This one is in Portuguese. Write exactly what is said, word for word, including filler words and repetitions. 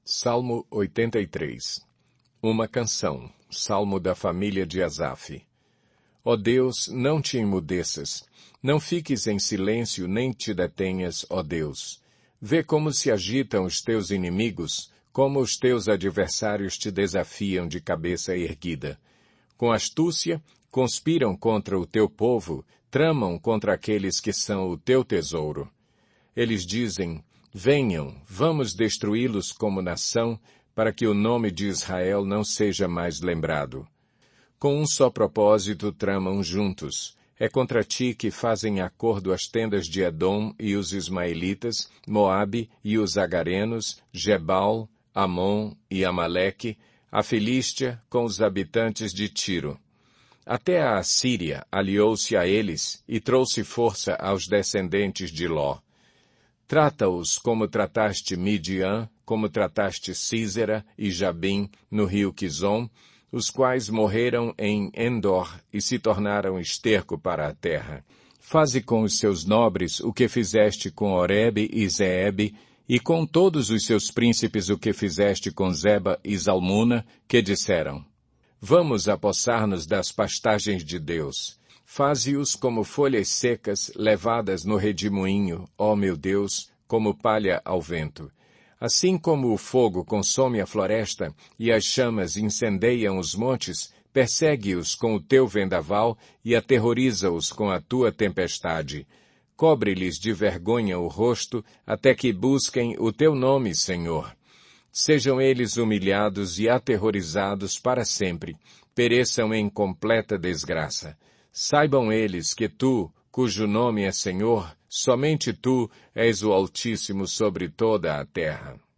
Salmo oitenta e três. Uma canção, salmo da família de Asaf. Ó Deus, não te emudeças, não fiques em silêncio nem te detenhas, ó Deus. Vê como se agitam os teus inimigos, como os teus adversários te desafiam de cabeça erguida. Com astúcia, conspiram contra o teu povo, tramam contra aqueles que são o teu tesouro. Eles dizem, venham, vamos destruí-los como nação, para que o nome de Israel não seja mais lembrado. Com um só propósito tramam juntos. É contra ti que fazem acordo as tendas de Edom e os ismaelitas, Moabe e os agarenos, Gebal, Amon e Amaleque, a Filístia com os habitantes de Tiro. Até a Assíria aliou-se a eles e trouxe força aos descendentes de Ló. Trata-os como trataste Midian, como trataste Sísera e Jabim no rio Quizon, os quais morreram em Endor e se tornaram esterco para a terra. Faze com os seus nobres o que fizeste com Oreb e Zeebe, e com todos os seus príncipes o que fizeste com Zeba e Zalmuna, que disseram, vamos apossar-nos das pastagens de Deus. Faze-os como folhas secas levadas no redemoinho, ó meu Deus, como palha ao vento. Assim como o fogo consome a floresta e as chamas incendeiam os montes, persegue-os com o teu vendaval e aterroriza-os com a tua tempestade. Cobre-lhes de vergonha o rosto, até que busquem o teu nome, Senhor. Sejam eles humilhados e aterrorizados para sempre, pereçam em completa desgraça. Saibam eles que tu, cujo nome é Senhor, somente tu és o Altíssimo sobre toda a terra.